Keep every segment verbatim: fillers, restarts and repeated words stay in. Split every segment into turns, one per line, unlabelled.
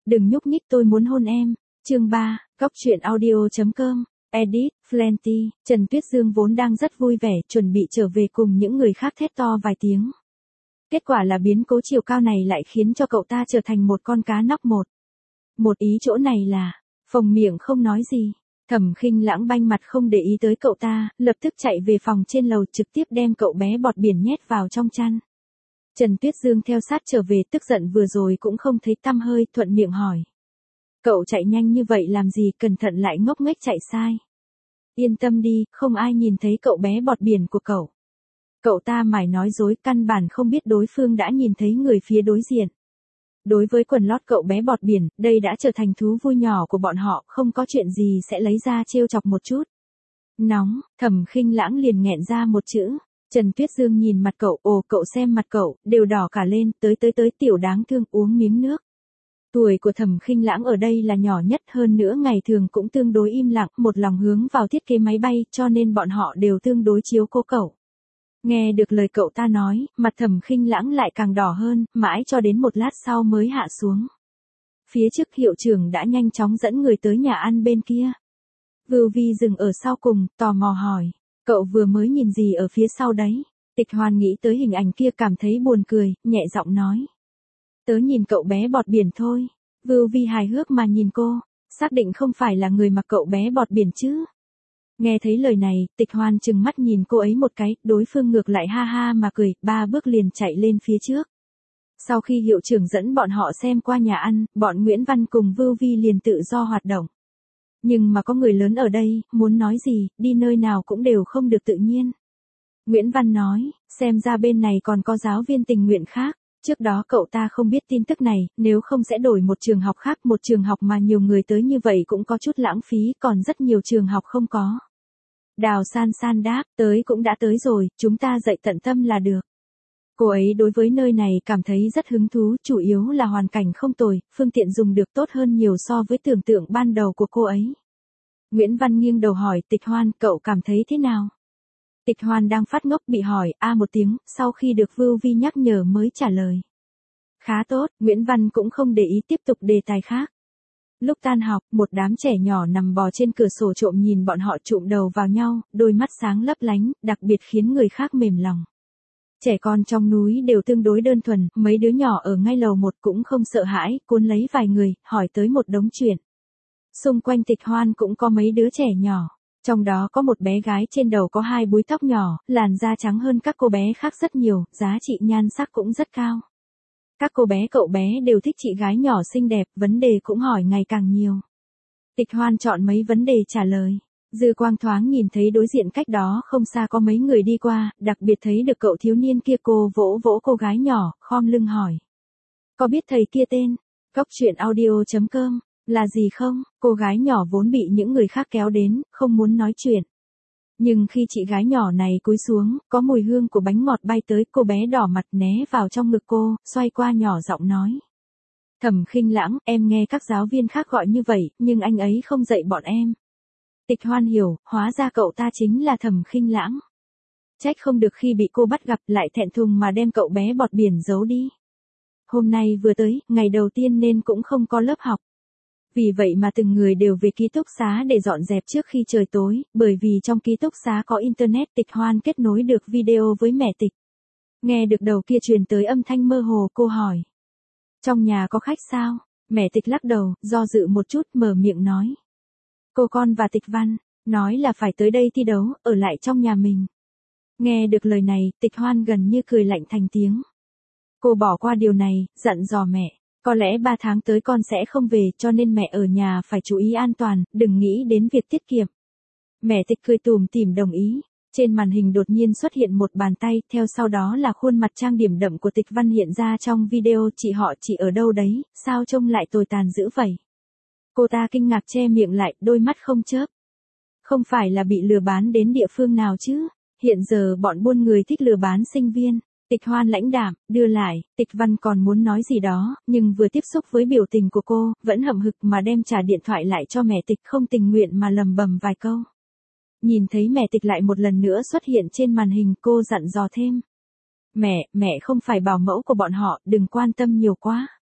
Đừng nhúc nhích tôi muốn hôn em. Chương ba, góc truyện audio chấm com. Edit, Flenty, Trần Tuyết Dương vốn đang rất vui vẻ, chuẩn bị trở về cùng những người khác thét to vài tiếng. Kết quả là biến cố chiều cao này lại khiến cho cậu ta trở thành một con cá nóc một. Một ý chỗ này là, phồng miệng không nói gì. Thẩm Khinh Lãng banh mặt không để ý tới cậu ta, lập tức chạy về phòng trên lầu trực tiếp đem cậu bé bọt biển nhét vào trong chăn. Trần Tuyết Dương theo sát trở về, tức giận vừa rồi cũng không thấy tăm hơi, thuận miệng hỏi. Cậu chạy nhanh như vậy làm gì, cẩn thận lại ngốc nghếch chạy sai. Yên tâm đi, không ai nhìn thấy cậu bé bọt biển của cậu. Cậu ta mải nói dối, căn bản không biết đối phương đã nhìn thấy người phía đối diện. Đối với quần lót cậu bé bọt biển, đây đã trở thành thú vui nhỏ của bọn họ, không có chuyện gì sẽ lấy ra trêu chọc một chút. Nóng, Thẩm Khinh Lãng liền nghẹn ra một chữ. Trần Tuyết Dương nhìn mặt cậu, ồ cậu xem mặt cậu, đều đỏ cả lên, tới tới tới tiểu đáng thương, uống miếng nước. Tuổi của Thẩm Khinh Lãng ở đây là nhỏ nhất, hơn nữa ngày thường cũng tương đối im lặng, một lòng hướng vào thiết kế máy bay, cho nên bọn họ đều tương đối chiếu cố cậu. Nghe được lời cậu ta nói, mặt Thẩm Khinh Lãng lại càng đỏ hơn, mãi cho đến một lát sau mới hạ xuống. Phía trước hiệu trưởng đã nhanh chóng dẫn người tới nhà ăn bên kia. Vưu Vi dừng ở sau cùng, tò mò hỏi, cậu vừa mới nhìn gì ở phía sau đấy? Tịch Hoan nghĩ tới hình ảnh kia cảm thấy buồn cười, nhẹ giọng nói. Tớ nhìn cậu bé bọt biển thôi. Vưu Vi hài hước mà nhìn cô, xác định không phải là người mặc cậu bé bọt biển chứ. Nghe thấy lời này, Tịch Hoan trừng mắt nhìn cô ấy một cái, đối phương ngược lại ha ha mà cười, ba bước liền chạy lên phía trước. Sau khi hiệu trưởng dẫn bọn họ xem qua nhà ăn, bọn Nguyễn Văn cùng Vưu Vi liền tự do hoạt động. Nhưng mà có người lớn ở đây, muốn nói gì, đi nơi nào cũng đều không được tự nhiên. Nguyễn Văn nói, xem ra bên này còn có giáo viên tình nguyện khác. Trước đó cậu ta không biết tin tức này, nếu không sẽ đổi một trường học khác, một trường học mà nhiều người tới như vậy cũng có chút lãng phí, còn rất nhiều trường học không có. Đào San San đáp, tới cũng đã tới rồi, chúng ta dạy tận tâm là được. Cô ấy đối với nơi này cảm thấy rất hứng thú, chủ yếu là hoàn cảnh không tồi, phương tiện dùng được tốt hơn nhiều so với tưởng tượng ban đầu của cô ấy. Nguyễn Văn nghiêng đầu hỏi Tịch Hoan, cậu cảm thấy thế nào? Tịch Hoan đang phát ngốc bị hỏi, a một tiếng, sau khi được Vưu Vi nhắc nhở mới trả lời. Khá tốt, Nguyễn Văn cũng không để ý tiếp tục đề tài khác. Lúc tan học, một đám trẻ nhỏ nằm bò trên cửa sổ trộm nhìn bọn họ trụm đầu vào nhau, đôi mắt sáng lấp lánh, đặc biệt khiến người khác mềm lòng. Trẻ con trong núi đều tương đối đơn thuần, mấy đứa nhỏ ở ngay lầu một cũng không sợ hãi, cuốn lấy vài người, hỏi tới một đống chuyện. Xung quanh Tịch Hoan cũng có mấy đứa trẻ nhỏ. Trong đó có một bé gái trên đầu có hai búi tóc nhỏ, làn da trắng hơn các cô bé khác rất nhiều, giá trị nhan sắc cũng rất cao. Các cô bé cậu bé đều thích chị gái nhỏ xinh đẹp, vấn đề cũng hỏi ngày càng nhiều. Tịch Hoan chọn mấy vấn đề trả lời. Dư quang thoáng nhìn thấy đối diện cách đó không xa có mấy người đi qua, đặc biệt thấy được cậu thiếu niên kia, cô vỗ vỗ cô gái nhỏ, khom lưng hỏi. Có biết thầy kia tên? Góc truyện audio chấm com. Là gì không? Cô gái nhỏ vốn bị những người khác kéo đến, không muốn nói chuyện. Nhưng khi chị gái nhỏ này cúi xuống, có mùi hương của bánh ngọt bay tới, cô bé đỏ mặt né vào trong ngực cô, xoay qua nhỏ giọng nói. Thẩm Khinh Lãng, em nghe các giáo viên khác gọi như vậy, nhưng anh ấy không dạy bọn em. Tịch Hoan hiểu, hóa ra cậu ta chính là Thẩm Khinh Lãng. Trách không được khi bị cô bắt gặp lại thẹn thùng mà đem cậu bé bọt biển giấu đi. Hôm nay vừa tới, ngày đầu tiên nên cũng không có lớp học. Vì vậy mà từng người đều về ký túc xá để dọn dẹp trước khi trời tối, bởi vì trong ký túc xá có internet. Tịch Hoan kết nối được video với mẹ Tịch. Nghe được đầu kia truyền tới âm thanh mơ hồ, cô hỏi. Trong nhà có khách sao? Mẹ Tịch lắc đầu, do dự một chút, mở miệng nói. Cô con và Tịch Văn, nói là phải tới đây thi đấu, ở lại trong nhà mình. Nghe được lời này, Tịch Hoan gần như cười lạnh thành tiếng. Cô bỏ qua điều này, dặn dò mẹ. Có lẽ ba tháng tới con sẽ không về, cho nên mẹ ở nhà phải chú ý an toàn, đừng nghĩ đến việc tiết kiệm. Mẹ Tịch cười tủm tỉm đồng ý. Trên màn hình đột nhiên xuất hiện một bàn tay, theo sau đó là khuôn mặt trang điểm đậm của Tịch Văn hiện ra trong video. Chị họ chị ở đâu đấy, sao trông lại tồi tàn dữ vậy? Cô ta kinh ngạc che miệng lại, đôi mắt không chớp. Không phải là bị lừa bán đến địa phương nào chứ? Hiện giờ bọn buôn người thích lừa bán sinh viên. Tịch Hoan lãnh đạm, đưa lại. Tịch Văn còn muốn nói gì đó, nhưng vừa tiếp xúc với biểu tình của cô, vẫn hậm hực mà đem trả điện thoại lại cho mẹ Tịch, không tình nguyện mà lầm bầm vài câu. Nhìn thấy mẹ Tịch lại một lần nữa xuất hiện trên màn hình, cô dặn dò thêm. Mẹ, mẹ không phải bảo mẫu của bọn họ, đừng quan tâm nhiều quá.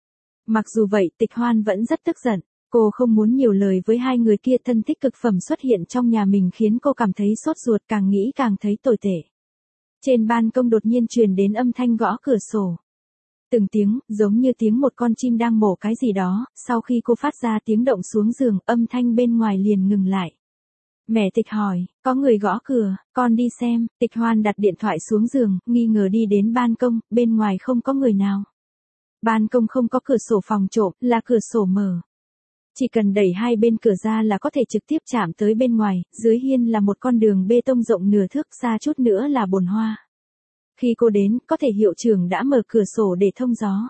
Mặc dù vậy, Tịch Hoan vẫn rất tức giận. Cô không muốn nhiều lời với hai người kia, thân thích cực phẩm xuất hiện trong nhà mình khiến cô cảm thấy sốt ruột, càng nghĩ càng thấy tồi tệ. Trên ban công đột nhiên truyền đến âm thanh gõ cửa sổ. Từng tiếng, giống như tiếng một con chim đang mổ cái gì đó, sau khi cô phát ra tiếng động xuống giường, âm thanh bên ngoài liền ngừng lại. Mẹ Tịch hỏi, có người gõ cửa, con đi xem. Tịch Hoan đặt điện thoại xuống giường, nghi ngờ đi đến ban công, bên ngoài không có người nào. Ban công không có cửa sổ phòng trộm, là cửa sổ mở. Chỉ cần đẩy hai bên cửa ra là có thể trực tiếp chạm tới bên ngoài, dưới hiên là một con đường bê tông rộng nửa thước, xa chút nữa là bồn hoa. Khi cô đến, có thể hiệu trưởng đã mở cửa sổ để thông gió.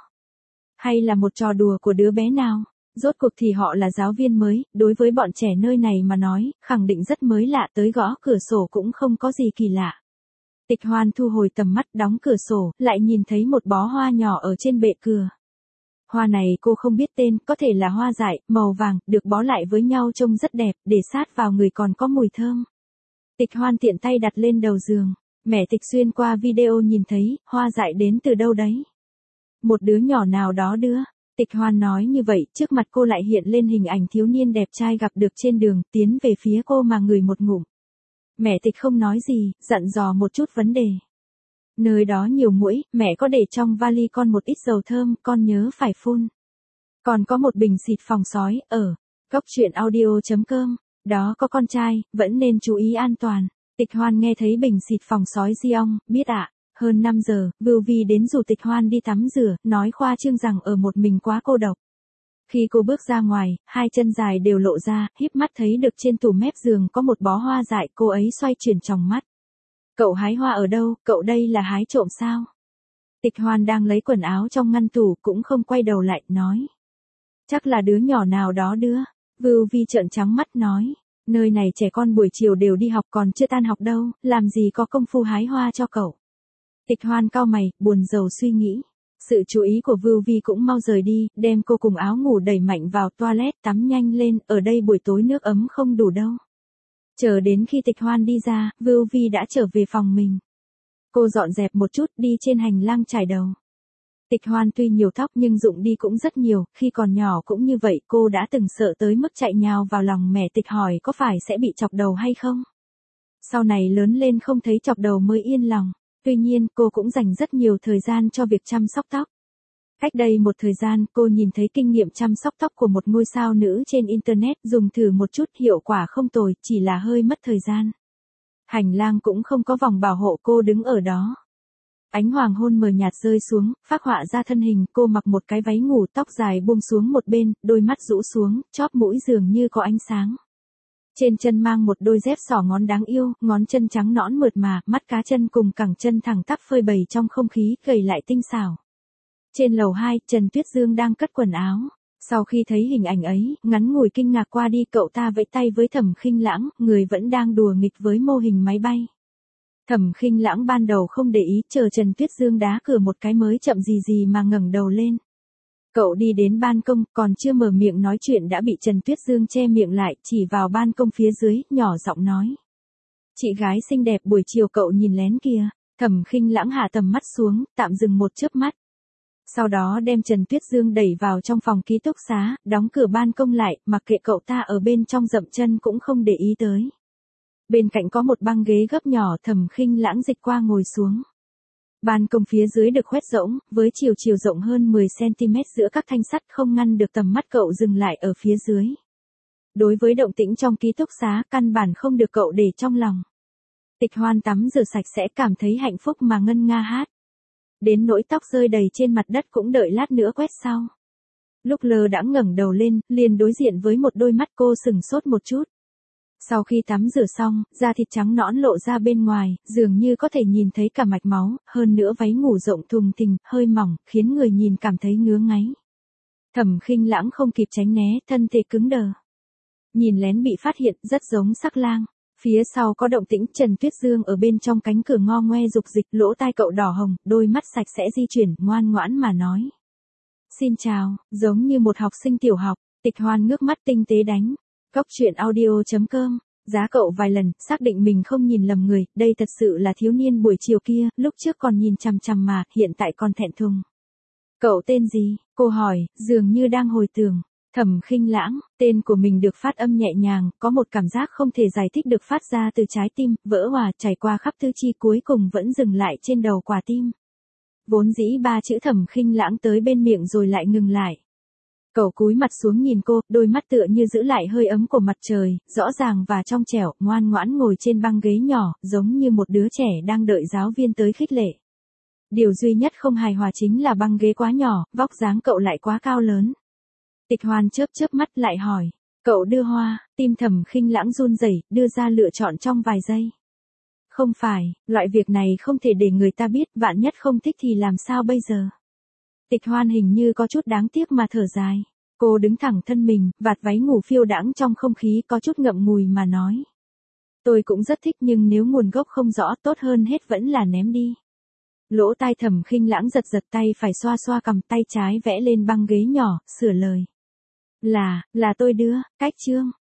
Hay là một trò đùa của đứa bé nào? Rốt cuộc thì họ là giáo viên mới, đối với bọn trẻ nơi này mà nói, khẳng định rất mới lạ, tới gõ cửa sổ cũng không có gì kỳ lạ. Tịch Hoan thu hồi tầm mắt, đóng cửa sổ, lại nhìn thấy một bó hoa nhỏ ở trên bệ cửa. Hoa này cô không biết tên, có thể là hoa dại, màu vàng, được bó lại với nhau trông rất đẹp, để sát vào người còn có mùi thơm. Tịch Hoan tiện tay đặt lên đầu giường. Mẹ Tịch xuyên qua video nhìn thấy, hoa dại đến từ đâu đấy? Một đứa nhỏ nào đó đưa. Tịch Hoan nói như vậy, trước mặt cô lại hiện lên hình ảnh thiếu niên đẹp trai gặp được trên đường, tiến về phía cô mà ngửi một ngụm. Mẹ Tịch không nói gì, dặn dò một chút vấn đề. Nơi đó nhiều muỗi, mẹ có để trong vali con một ít dầu thơm, con nhớ phải phun. Còn có một bình xịt phòng sói, ở góc truyện audio chấm com, đó có con trai, vẫn nên chú ý an toàn. Tịch Hoan nghe thấy bình xịt phòng sói di ong, biết ạ. Hơn năm giờ, Vưu Vi đến rủ Tịch Hoan đi tắm rửa, nói khoa trương rằng ở một mình quá cô độc. Khi cô bước ra ngoài, hai chân dài đều lộ ra, híp mắt thấy được trên tủ mép giường có một bó hoa dại, cô ấy xoay chuyển tròng mắt. Cậu hái hoa ở đâu, cậu đây là hái trộm sao? Tịch Hoan đang lấy quần áo trong ngăn tủ, cũng không quay đầu lại, nói. Chắc là đứa nhỏ nào đó đưa. Vưu Vi trợn trắng mắt nói. Nơi này trẻ con buổi chiều đều đi học, còn chưa tan học đâu, làm gì có công phu hái hoa cho cậu. Tịch Hoan cau mày, buồn rầu suy nghĩ. Sự chú ý của Vưu Vi cũng mau rời đi, đem cô cùng áo ngủ đẩy mạnh vào toilet, tắm nhanh lên, ở đây buổi tối nước ấm không đủ đâu. Chờ đến khi Tịch Hoan đi ra, Vưu Vi đã trở về phòng mình. Cô dọn dẹp một chút, đi trên hành lang chải đầu. Tịch Hoan tuy nhiều tóc nhưng dụng đi cũng rất nhiều, khi còn nhỏ cũng như vậy, cô đã từng sợ tới mức chạy nhào vào lòng mẹ Tịch hỏi có phải sẽ bị chọc đầu hay không. Sau này lớn lên không thấy chọc đầu mới yên lòng. Tuy nhiên, cô cũng dành rất nhiều thời gian cho việc chăm sóc tóc. Cách đây một thời gian, cô nhìn thấy kinh nghiệm chăm sóc tóc của một ngôi sao nữ trên Internet, dùng thử một chút, hiệu quả không tồi, chỉ là hơi mất thời gian. Hành lang cũng không có vòng bảo hộ, cô đứng ở đó. Ánh hoàng hôn mờ nhạt rơi xuống, phác họa ra thân hình, cô mặc một cái váy ngủ, tóc dài buông xuống một bên, đôi mắt rũ xuống, chóp mũi dường như có ánh sáng. Trên chân mang một đôi dép xỏ ngón đáng yêu, ngón chân trắng nõn mượt mà, mắt cá chân cùng cẳng chân thẳng tắp phơi bày trong không khí, gầy lại tinh xảo. Trên lầu hai, Trần Tuyết Dương đang cất quần áo. Sau khi thấy hình ảnh ấy, ngắn ngủi kinh ngạc qua đi, cậu ta vẫy tay với Thẩm Khinh Lãng, người vẫn đang đùa nghịch với mô hình máy bay. Thẩm Khinh Lãng ban đầu không để ý, chờ Trần Tuyết Dương đá cửa một cái mới chậm gì gì mà ngẩng đầu lên. Cậu đi đến ban công, còn chưa mở miệng nói chuyện đã bị Trần Tuyết Dương che miệng lại, chỉ vào ban công phía dưới, nhỏ giọng nói. Chị gái xinh đẹp buổi chiều cậu nhìn lén kìa. Thẩm Khinh Lãng hạ tầm mắt xuống, tạm dừng một chớp mắt. Sau đó đem Trần Tuyết Dương đẩy vào trong phòng ký túc xá, đóng cửa ban công lại, mặc kệ cậu ta ở bên trong dậm chân cũng không để ý tới. Bên cạnh có một băng ghế gấp nhỏ, Thẩm Khinh Lãng dịch qua ngồi xuống. Ban công phía dưới được khoét rỗng, với chiều chiều rộng hơn mười xăng-ti-mét giữa các thanh sắt không ngăn được tầm mắt cậu dừng lại ở phía dưới. Đối với động tĩnh trong ký túc xá, căn bản không được cậu để trong lòng. Tịch Hoan tắm rửa sạch sẽ cảm thấy hạnh phúc mà ngân nga hát. Đến nỗi tóc rơi đầy trên mặt đất cũng đợi lát nữa quét sau. Lúc lơ đãng ngẩng đầu lên, liền đối diện với một đôi mắt, cô sừng sốt một chút. Sau khi tắm rửa xong, da thịt trắng nõn lộ ra bên ngoài, dường như có thể nhìn thấy cả mạch máu, hơn nữa váy ngủ rộng thùng thình, hơi mỏng, khiến người nhìn cảm thấy ngứa ngáy. Thẩm Khinh Lãng không kịp tránh né, thân thể cứng đờ. Nhìn lén bị phát hiện, rất giống sắc lang. Phía sau có động tĩnh, Trần Tuyết Dương ở bên trong cánh cửa ngo ngoe dục dịch, lỗ tai cậu đỏ hồng, đôi mắt sạch sẽ di chuyển, ngoan ngoãn mà nói. Xin chào, giống như một học sinh tiểu học. Tịch Hoan ngước mắt tinh tế đánh. Góc truyện audio chấm com, giá cậu vài lần, xác định mình không nhìn lầm người, đây thật sự là thiếu niên buổi chiều kia, lúc trước còn nhìn chằm chằm mà, hiện tại còn thẹn thùng. Cậu tên gì? Cô hỏi, dường như đang hồi tưởng. Thẩm Khinh Lãng, tên của mình được phát âm nhẹ nhàng, có một cảm giác không thể giải thích được phát ra từ trái tim, vỡ hòa chảy qua khắp tứ chi cuối cùng vẫn dừng lại trên đầu quả tim. Vốn dĩ ba chữ Thẩm Khinh Lãng tới bên miệng rồi lại ngừng lại. Cậu cúi mặt xuống nhìn cô, đôi mắt tựa như giữ lại hơi ấm của mặt trời, rõ ràng và trong trẻo, ngoan ngoãn ngồi trên băng ghế nhỏ, giống như một đứa trẻ đang đợi giáo viên tới khích lệ. Điều duy nhất không hài hòa chính là băng ghế quá nhỏ, vóc dáng cậu lại quá cao lớn. Tịch Hoan chớp chớp mắt lại hỏi, cậu đưa hoa, tim Thẩm Khinh Lãng run rẩy, đưa ra lựa chọn trong vài giây. Không phải, loại việc này không thể để người ta biết, vạn nhất không thích thì làm sao bây giờ? Tịch Hoan hình như có chút đáng tiếc mà thở dài. Cô đứng thẳng thân mình, vạt váy ngủ phiêu đãng trong không khí có chút ngậm ngùi mà nói. Tôi cũng rất thích nhưng nếu nguồn gốc không rõ tốt hơn hết vẫn là ném đi. Lỗ tai Thẩm Khinh Lãng giật giật tay phải xoa xoa cầm tay trái vẽ lên băng ghế nhỏ, sửa lời. Là, là tôi đưa, cách chương.